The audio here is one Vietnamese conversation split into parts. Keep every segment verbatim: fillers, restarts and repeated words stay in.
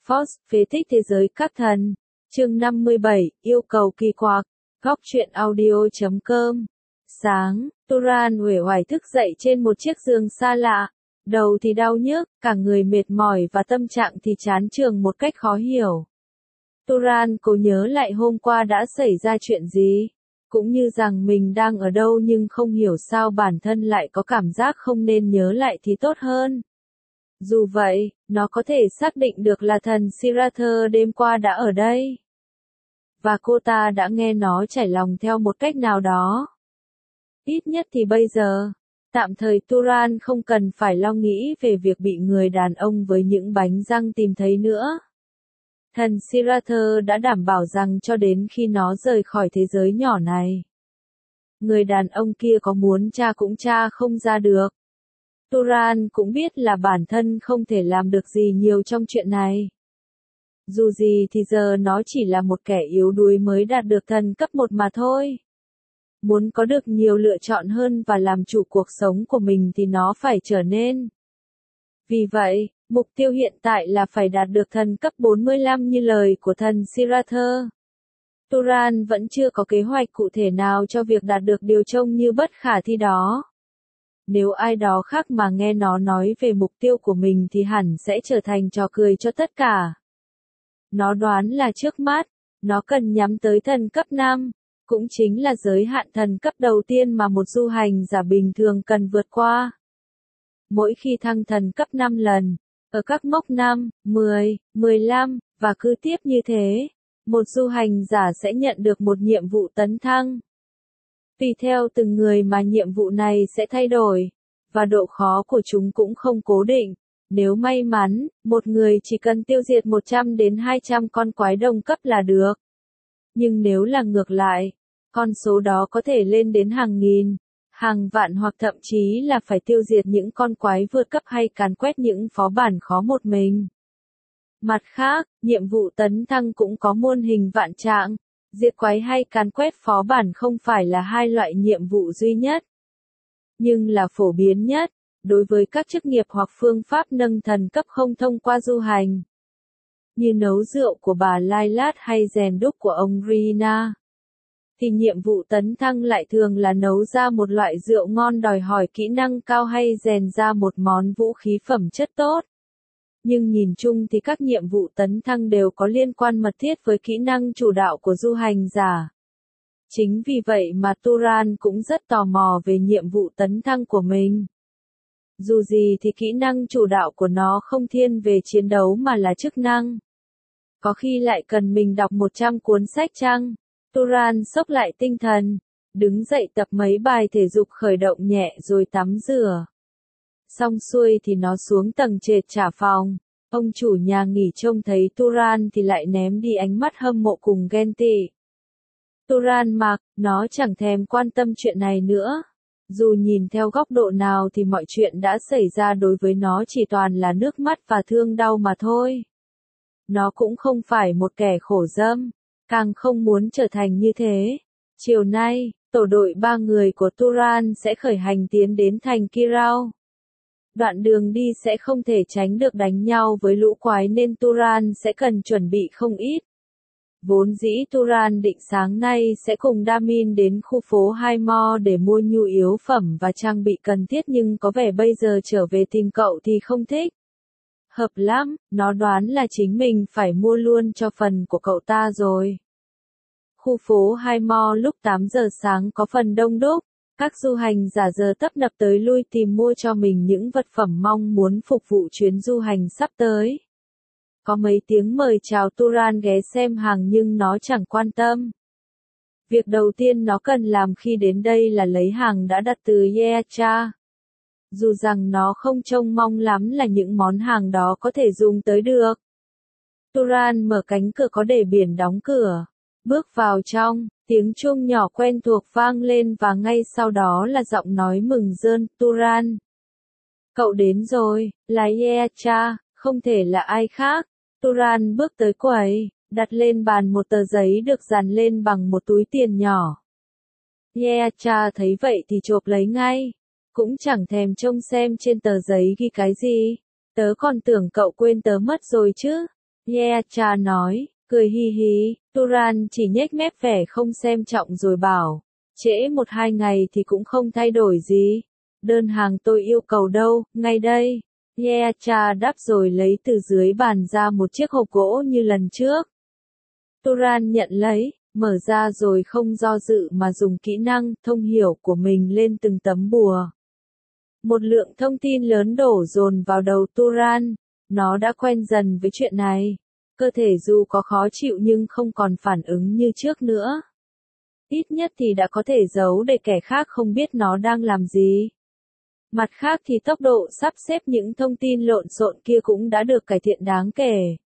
Force, phế tích thế giới các thần. Chương năm mươi bảy, yêu cầu kỳ quặc. Góc truyện audio chấm com. Sáng, Turan uể oải thức dậy trên một chiếc giường xa lạ. Đầu thì đau nhức, cả người mệt mỏi và tâm trạng thì chán chường một cách khó hiểu. Turan cố nhớ lại hôm qua đã xảy ra chuyện gì. Cũng như rằng mình đang ở đâu nhưng không hiểu sao bản thân lại có cảm giác không nên nhớ lại thì tốt hơn. Dù vậy, nó có thể xác định được là thần Sirather đêm qua đã ở đây. Và cô ta đã nghe nó trải lòng theo một cách nào đó. Ít nhất thì bây giờ, tạm thời Turan không cần phải lo nghĩ về việc bị người đàn ông với những bánh răng tìm thấy nữa. Thần Sirather đã đảm bảo rằng cho đến khi nó rời khỏi thế giới nhỏ này, người đàn ông kia có muốn tra cũng tra không ra được. Turan cũng biết là bản thân không thể làm được gì nhiều trong chuyện này. Dù gì thì giờ nó chỉ là một kẻ yếu đuối mới đạt được thần cấp một mà thôi. Muốn có được nhiều lựa chọn hơn và làm chủ cuộc sống của mình thì nó phải trở nên. Vì vậy, mục tiêu hiện tại là phải đạt được thần cấp bốn mươi lăm như lời của thần Sirather. Turan vẫn chưa có kế hoạch cụ thể nào cho việc đạt được điều trông như bất khả thi đó. Nếu ai đó khác mà nghe nó nói về mục tiêu của mình thì hẳn sẽ trở thành trò cười cho tất cả. Nó đoán là trước mắt, nó cần nhắm tới thần cấp năm, cũng chính là giới hạn thần cấp đầu tiên mà một du hành giả bình thường cần vượt qua. Mỗi khi thăng thần cấp năm lần, ở các mốc năm, mười, mười lăm, và cứ tiếp như thế, một du hành giả sẽ nhận được một nhiệm vụ tấn thăng. Tùy theo từng người mà nhiệm vụ này sẽ thay đổi, và độ khó của chúng cũng không cố định. Nếu may mắn, một người chỉ cần tiêu diệt một trăm đến hai trăm con quái đồng cấp là được. Nhưng nếu là ngược lại, con số đó có thể lên đến hàng nghìn, hàng vạn hoặc thậm chí là phải tiêu diệt những con quái vượt cấp hay càn quét những phó bản khó một mình. Mặt khác, nhiệm vụ tấn thăng cũng có muôn hình vạn trạng. Diệt quái hay càn quét phó bản không phải là hai loại nhiệm vụ duy nhất, nhưng là phổ biến nhất, đối với các chức nghiệp hoặc phương pháp nâng thần cấp không thông qua du hành. Như nấu rượu của bà Lailat hay rèn đúc của ông Rina. Thì nhiệm vụ tấn thăng lại thường là nấu ra một loại rượu ngon đòi hỏi kỹ năng cao hay rèn ra một món vũ khí phẩm chất tốt. Nhưng nhìn chung thì các nhiệm vụ tấn thăng đều có liên quan mật thiết với kỹ năng chủ đạo của du hành giả. Chính vì vậy mà Turan cũng rất tò mò về nhiệm vụ tấn thăng của mình. Dù gì thì kỹ năng chủ đạo của nó không thiên về chiến đấu mà là chức năng. Có khi lại cần mình đọc một trăm cuốn sách chăng? Turan xốc lại tinh thần, đứng dậy tập mấy bài thể dục khởi động nhẹ rồi tắm rửa. Xong xuôi thì nó xuống tầng trệt trả phòng. Ông chủ nhà nghỉ trông thấy Turan thì lại ném đi ánh mắt hâm mộ cùng ghen tị. Turan mặc, nó chẳng thèm quan tâm chuyện này nữa. Dù nhìn theo góc độ nào thì mọi chuyện đã xảy ra đối với nó chỉ toàn là nước mắt và thương đau mà thôi. Nó cũng không phải một kẻ khổ dâm, càng không muốn trở thành như thế. Chiều nay, tổ đội ba người của Turan sẽ khởi hành tiến đến thành Kirao. Đoạn đường đi sẽ không thể tránh được đánh nhau với lũ quái nên Turan sẽ cần chuẩn bị không ít. Vốn dĩ Turan định sáng nay sẽ cùng Damin đến khu phố Hai Mo để mua nhu yếu phẩm và trang bị cần thiết nhưng có vẻ bây giờ trở về tìm cậu thì không thích. Hợp lắm, nó đoán là chính mình phải mua luôn cho phần của cậu ta rồi. Khu phố Hai Mo lúc tám giờ sáng có phần đông đúc. Các du hành giả giờ tấp nập tới lui tìm mua cho mình những vật phẩm mong muốn phục vụ chuyến du hành sắp tới. Có mấy tiếng mời chào Turan ghé xem hàng nhưng nó chẳng quan tâm. Việc đầu tiên nó cần làm khi đến đây là lấy hàng đã đặt từ Yecha. Dù rằng nó không trông mong lắm là những món hàng đó có thể dùng tới được. Turan mở cánh cửa có để biển đóng cửa. Bước vào trong, tiếng chuông nhỏ quen thuộc vang lên và ngay sau đó là giọng nói mừng rơn, Turan. Cậu đến rồi, là Yecha, không thể là ai khác. Turan bước tới quầy, đặt lên bàn một tờ giấy được dàn lên bằng một túi tiền nhỏ. Yecha thấy vậy thì chộp lấy ngay, cũng chẳng thèm trông xem trên tờ giấy ghi cái gì. Tớ còn tưởng cậu quên tớ mất rồi chứ. Yeacha nói, cười hi hi. Turan chỉ nhếch mép vẻ không xem trọng rồi bảo, trễ một hai ngày thì cũng không thay đổi gì. Đơn hàng tôi yêu cầu đâu, ngay đây. Yeacha đáp rồi lấy từ dưới bàn ra một chiếc hộp gỗ như lần trước. Turan nhận lấy, mở ra rồi không do dự mà dùng kỹ năng thông hiểu của mình lên từng tấm bùa. Một lượng thông tin lớn đổ dồn vào đầu Turan, nó đã quen dần với chuyện này. Cơ thể dù có khó chịu nhưng không còn phản ứng như trước nữa. Ít nhất thì đã có thể giấu để kẻ khác không biết nó đang làm gì. Mặt khác thì tốc độ sắp xếp những thông tin lộn xộn kia cũng đã được cải thiện đáng kể.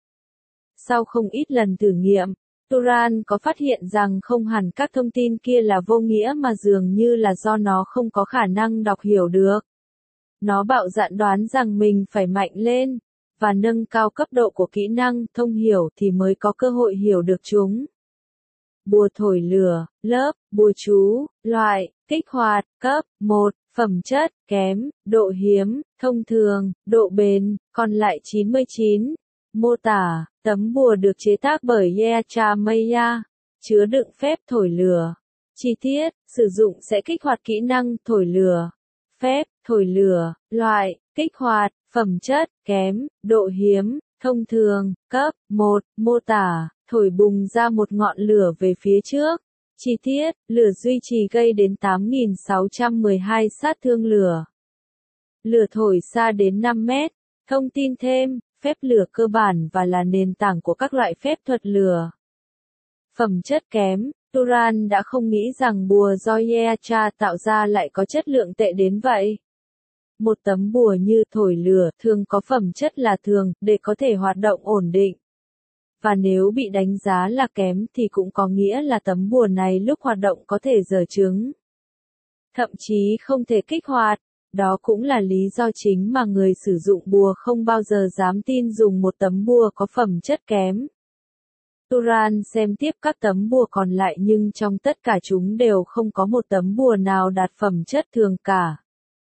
Sau không ít lần thử nghiệm, Turan có phát hiện rằng không hẳn các thông tin kia là vô nghĩa mà dường như là do nó không có khả năng đọc hiểu được. Nó bạo dạn đoán rằng mình phải mạnh lên, và nâng cao cấp độ của kỹ năng thông hiểu thì mới có cơ hội hiểu được chúng. Bùa thổi lửa, lớp, bùa chú, loại, kích hoạt, cấp, một, phẩm chất, kém, độ hiếm, thông thường, độ bền, còn lại chín mươi chín. Mô tả, tấm bùa được chế tác bởi Yeacha Maya, chứa đựng phép thổi lửa. Chi tiết, sử dụng sẽ kích hoạt kỹ năng thổi lửa. Phép, thổi lửa, loại, kích hoạt, phẩm chất, kém, độ hiếm, thông thường, cấp, một, mô tả, thổi bùng ra một ngọn lửa về phía trước. Chi tiết, lửa duy trì gây đến tám nghìn sáu trăm mười hai sát thương lửa. Lửa thổi xa đến năm mét. Thông tin thêm, phép lửa cơ bản và là nền tảng của các loại phép thuật lửa. Phẩm chất kém, Turan đã không nghĩ rằng bùa do Yeacha tạo ra lại có chất lượng tệ đến vậy. Một tấm bùa như thổi lửa thường có phẩm chất là thường, để có thể hoạt động ổn định. Và nếu bị đánh giá là kém thì cũng có nghĩa là tấm bùa này lúc hoạt động có thể dở chứng. Thậm chí không thể kích hoạt. Đó cũng là lý do chính mà người sử dụng bùa không bao giờ dám tin dùng một tấm bùa có phẩm chất kém. Turan xem tiếp các tấm bùa còn lại nhưng trong tất cả chúng đều không có một tấm bùa nào đạt phẩm chất thường cả.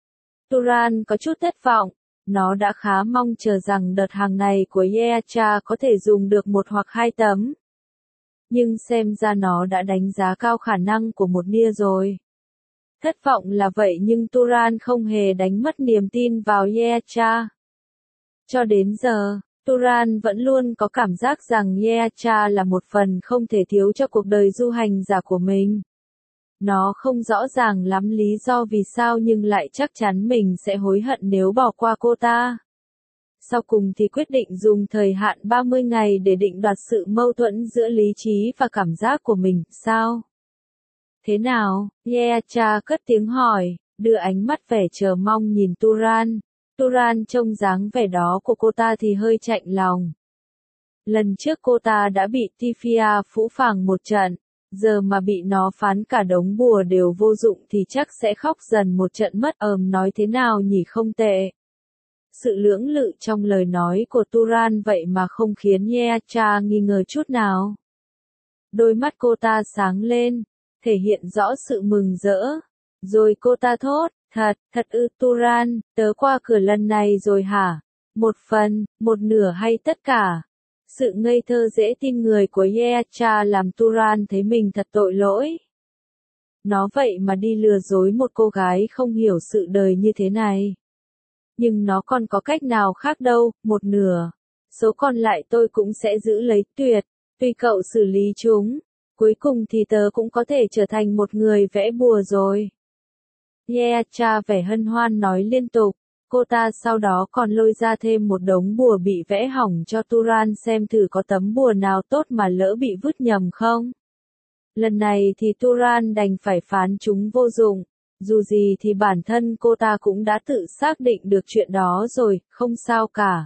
Turan có chút thất vọng, nó đã khá mong chờ rằng đợt hàng này của Yeacha có thể dùng được một hoặc hai tấm. Nhưng xem ra nó đã đánh giá cao khả năng của một nia rồi. Thất vọng là vậy nhưng Turan không hề đánh mất niềm tin vào Yeacha. Cho đến giờ, Turan vẫn luôn có cảm giác rằng Yeacha là một phần không thể thiếu cho cuộc đời du hành giả của mình. Nó không rõ ràng lắm lý do vì sao nhưng lại chắc chắn mình sẽ hối hận nếu bỏ qua cô ta. Sau cùng thì quyết định dùng thời hạn ba mươi ngày để định đoạt sự mâu thuẫn giữa lý trí và cảm giác của mình, sao? Thế nào? Yeacha cất tiếng hỏi, đưa ánh mắt vẻ chờ mong nhìn Turan. Turan trông dáng vẻ đó của cô ta thì hơi chạnh lòng. Lần trước cô ta đã bị Tifia phũ phàng một trận, giờ mà bị nó phán cả đống bùa đều vô dụng thì chắc sẽ khóc dần một trận mất. Ờm nói thế nào nhỉ, không tệ. Sự lưỡng lự trong lời nói của Turan vậy mà không khiến Yeacha nghi ngờ chút nào. Đôi mắt cô ta sáng lên, thể hiện rõ sự mừng rỡ. Rồi cô ta thốt, thật, thật ư Turan, tớ qua cửa lần này rồi hả? Một phần, một nửa hay tất cả? Sự ngây thơ dễ tin người của Yeacha làm Turan thấy mình thật tội lỗi. Nó vậy mà đi lừa dối một cô gái không hiểu sự đời như thế này. Nhưng nó còn có cách nào khác đâu, một nửa. Số còn lại tôi cũng sẽ giữ lấy, tuyệt, tùy cậu xử lý chúng. Cuối cùng thì tớ cũng có thể trở thành một người vẽ bùa rồi. Yeacha vẻ hân hoan nói liên tục. Cô ta sau đó còn lôi ra thêm một đống bùa bị vẽ hỏng cho Turan xem thử có tấm bùa nào tốt mà lỡ bị vứt nhầm không. Lần này thì Turan đành phải phán chúng vô dụng. Dù gì thì bản thân cô ta cũng đã tự xác định được chuyện đó rồi, không sao cả.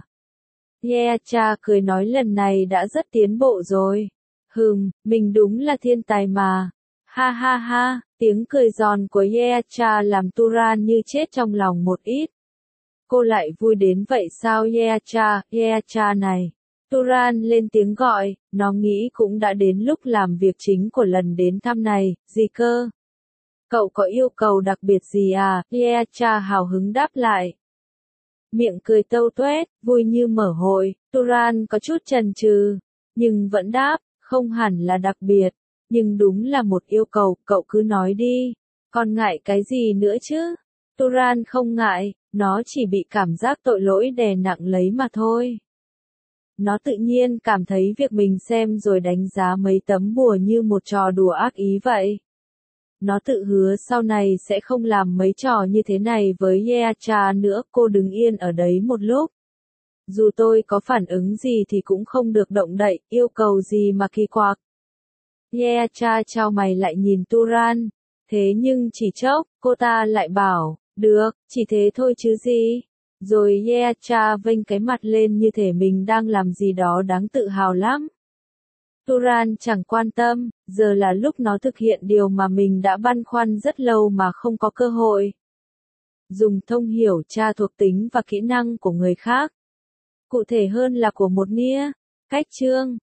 Yeacha cười nói lần này đã rất tiến bộ rồi. Hừm, mình đúng là thiên tài mà. Ha ha ha, tiếng cười giòn của Yeacha làm Turan như chết trong lòng một ít. Cô lại vui đến vậy sao Yeacha, Yeacha này. Turan lên tiếng gọi, nó nghĩ cũng đã đến lúc làm việc chính của lần đến thăm này, gì cơ? Cậu có yêu cầu đặc biệt gì à? Yeacha hào hứng đáp lại. Miệng cười tâu tuét, vui như mở hội, Turan có chút chần chừ, nhưng vẫn đáp, không hẳn là đặc biệt, nhưng đúng là một yêu cầu, cậu cứ nói đi, còn ngại cái gì nữa chứ? Turan không ngại, nó chỉ bị cảm giác tội lỗi đè nặng lấy mà thôi. Nó tự nhiên cảm thấy việc mình xem rồi đánh giá mấy tấm bùa như một trò đùa ác ý vậy. Nó tự hứa sau này sẽ không làm mấy trò như thế này với Yeacha nữa, cô đứng yên ở đấy một lúc. Dù tôi có phản ứng gì thì cũng không được động đậy, yêu cầu gì mà kỳ quặc. Yeacha chau mày lại nhìn Turan, thế nhưng chỉ chốc, cô ta lại bảo, được, chỉ thế thôi chứ gì. Rồi Yeacha vênh cái mặt lên như thể mình đang làm gì đó đáng tự hào lắm. Turan chẳng quan tâm, giờ là lúc nó thực hiện điều mà mình đã băn khoăn rất lâu mà không có cơ hội. Dùng thông hiểu tra thuộc tính và kỹ năng của người khác. Cụ thể hơn là của một nia. Cách chương